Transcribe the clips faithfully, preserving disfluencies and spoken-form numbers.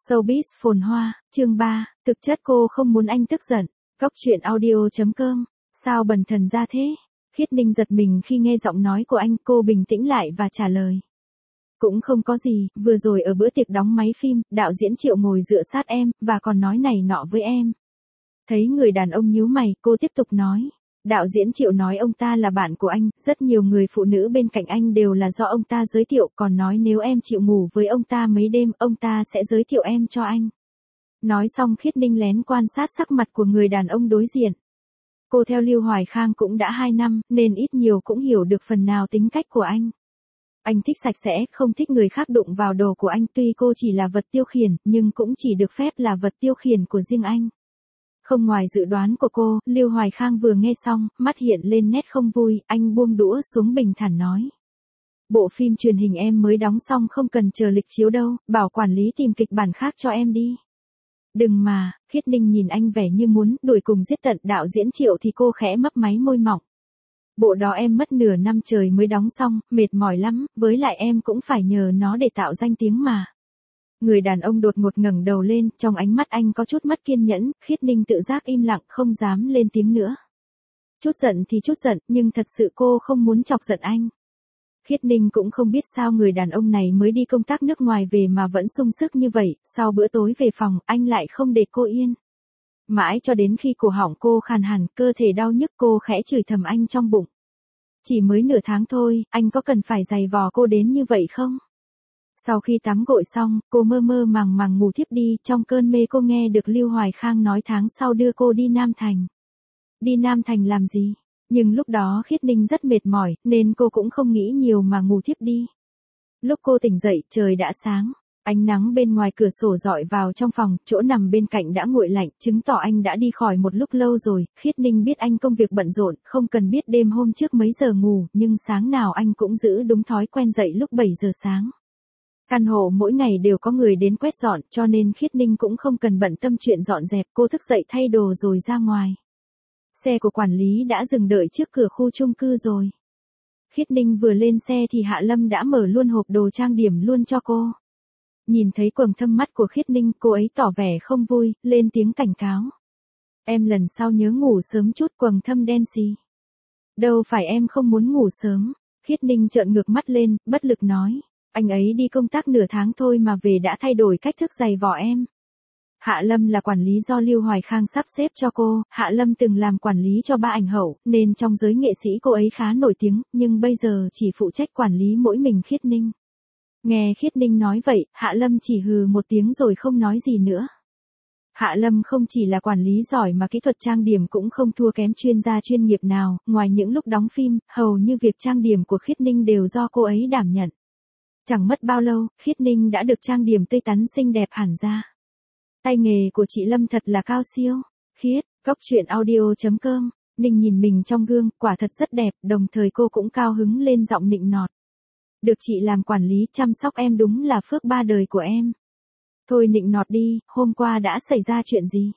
Showbiz phồn hoa, chương ba, thực chất cô không muốn anh tức giận. Góc truyện audio chấm com, sao bần thần ra thế? Khiết Ninh giật mình khi nghe giọng nói của anh, cô bình tĩnh lại và trả lời. Cũng không có gì, vừa rồi ở bữa tiệc đóng máy phim, đạo diễn Triệu ngồi dựa sát em, và còn nói này nọ với em. Thấy người đàn ông nhíu mày, cô tiếp tục nói. Đạo diễn Triệu nói ông ta là bạn của anh, rất nhiều người phụ nữ bên cạnh anh đều là do ông ta giới thiệu, còn nói nếu em chịu ngủ với ông ta mấy đêm, ông ta sẽ giới thiệu em cho anh. Nói xong Khiết Ninh lén quan sát sắc mặt của người đàn ông đối diện. Cô theo Lưu Hoài Khang cũng đã hai năm, nên ít nhiều cũng hiểu được phần nào tính cách của anh. Anh thích sạch sẽ, không thích người khác đụng vào đồ của anh, tuy cô chỉ là vật tiêu khiển, nhưng cũng chỉ được phép là vật tiêu khiển của riêng anh. Không ngoài dự đoán của cô, Lưu Hoài Khang vừa nghe xong, mắt hiện lên nét không vui, anh buông đũa xuống bình thản nói. Bộ phim truyền hình em mới đóng xong không cần chờ lịch chiếu đâu, bảo quản lý tìm kịch bản khác cho em đi. Đừng mà, Khiết Ninh nhìn anh vẻ như muốn đuổi cùng giết tận đạo diễn Triệu thì cô khẽ mấp máy môi mỏng. Bộ đó em mất nửa năm trời mới đóng xong, mệt mỏi lắm, với lại em cũng phải nhờ nó để tạo danh tiếng mà. Người đàn ông đột ngột ngẩng đầu lên, trong ánh mắt anh có chút mất kiên nhẫn, Khiết Ninh tự giác im lặng, không dám lên tiếng nữa. Chút giận thì chút giận, nhưng thật sự cô không muốn chọc giận anh. Khiết Ninh cũng không biết sao người đàn ông này mới đi công tác nước ngoài về mà vẫn sung sức như vậy, sau bữa tối về phòng, anh lại không để cô yên. Mãi cho đến khi cổ họng cô khàn hẳn, cơ thể đau nhức, cô khẽ chửi thầm anh trong bụng. Chỉ mới nửa tháng thôi, anh có cần phải giày vò cô đến như vậy không? Sau khi tắm gội xong, cô mơ mơ màng màng ngủ thiếp đi, trong cơn mê cô nghe được Lưu Hoài Khang nói tháng sau đưa cô đi Nam Thành. Đi Nam Thành làm gì? Nhưng lúc đó Khiết Ninh rất mệt mỏi, nên cô cũng không nghĩ nhiều mà ngủ thiếp đi. Lúc cô tỉnh dậy, trời đã sáng. Ánh nắng bên ngoài cửa sổ rọi vào trong phòng, chỗ nằm bên cạnh đã nguội lạnh, chứng tỏ anh đã đi khỏi một lúc lâu rồi. Khiết Ninh biết anh công việc bận rộn, không cần biết đêm hôm trước mấy giờ ngủ, nhưng sáng nào anh cũng giữ đúng thói quen dậy lúc bảy giờ sáng. Căn hộ mỗi ngày đều có người đến quét dọn, cho nên Khiết Ninh cũng không cần bận tâm chuyện dọn dẹp, cô thức dậy thay đồ rồi ra ngoài. Xe của quản lý đã dừng đợi trước cửa khu chung cư rồi. Khiết Ninh vừa lên xe thì Hạ Lâm đã mở luôn hộp đồ trang điểm luôn cho cô. Nhìn thấy quầng thâm mắt của Khiết Ninh, cô ấy tỏ vẻ không vui, lên tiếng cảnh cáo. Em lần sau nhớ ngủ sớm chút, quầng thâm đen xì. Đâu phải em không muốn ngủ sớm. Khiết Ninh trợn ngược mắt lên, bất lực nói. Anh ấy đi công tác nửa tháng thôi mà về đã thay đổi cách thức giày vò em. Hạ Lâm là quản lý do Lưu Hoài Khang sắp xếp cho cô, Hạ Lâm từng làm quản lý cho ba ảnh hậu, nên trong giới nghệ sĩ cô ấy khá nổi tiếng, nhưng bây giờ chỉ phụ trách quản lý mỗi mình Khiết Ninh. Nghe Khiết Ninh nói vậy, Hạ Lâm chỉ hừ một tiếng rồi không nói gì nữa. Hạ Lâm không chỉ là quản lý giỏi mà kỹ thuật trang điểm cũng không thua kém chuyên gia chuyên nghiệp nào, ngoài những lúc đóng phim, hầu như việc trang điểm của Khiết Ninh đều do cô ấy đảm nhận. Chẳng mất bao lâu, Khiết Ninh đã được trang điểm tươi tắn xinh đẹp hẳn ra. Tay nghề của chị Lâm thật là cao siêu. Khiết, góc truyện audio chấm com, Ninh nhìn mình trong gương, quả thật rất đẹp, đồng thời cô cũng cao hứng lên giọng nịnh nọt. Được chị làm quản lý chăm sóc em đúng là phước ba đời của em. Thôi nịnh nọt đi, hôm qua đã xảy ra chuyện gì?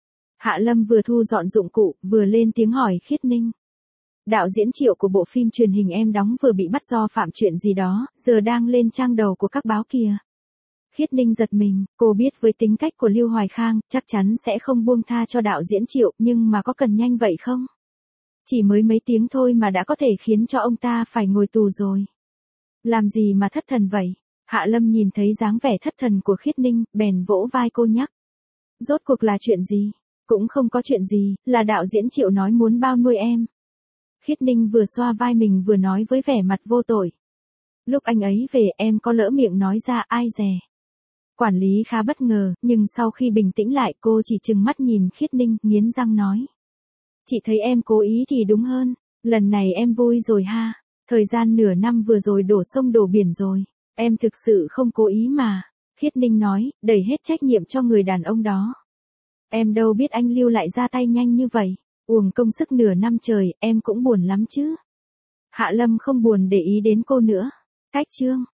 Hạ Lâm vừa thu dọn dụng cụ, vừa lên tiếng hỏi Khiết Ninh. Đạo diễn Triệu của bộ phim truyền hình em đóng vừa bị bắt do phạm chuyện gì đó, giờ đang lên trang đầu của các báo kìa. Khiết Ninh giật mình, cô biết với tính cách của Lưu Hoài Khang, chắc chắn sẽ không buông tha cho đạo diễn Triệu, nhưng mà có cần nhanh vậy không? Chỉ mới mấy tiếng thôi mà đã có thể khiến cho ông ta phải ngồi tù rồi. Làm gì mà thất thần vậy? Hạ Lâm nhìn thấy dáng vẻ thất thần của Khiết Ninh, bèn vỗ vai cô nhắc. Rốt cuộc là chuyện gì? Cũng không có chuyện gì, là đạo diễn Triệu nói muốn bao nuôi em. Khiết Ninh vừa xoa vai mình vừa nói với vẻ mặt vô tội. Lúc anh ấy về em có lỡ miệng nói ra ai dè. Quản lý khá bất ngờ, nhưng sau khi bình tĩnh lại cô chỉ trừng mắt nhìn Khiết Ninh, nghiến răng nói. Chị thấy em cố ý thì đúng hơn, lần này em vui rồi ha, thời gian nửa năm vừa rồi đổ sông đổ biển rồi, em thực sự không cố ý mà. Khiết Ninh nói, đẩy hết trách nhiệm cho người đàn ông đó. Em đâu biết anh Lưu lại ra tay nhanh như vậy, uổng công sức nửa năm trời, em cũng buồn lắm chứ. Hạ Lâm không buồn để ý đến cô nữa. Cách chương.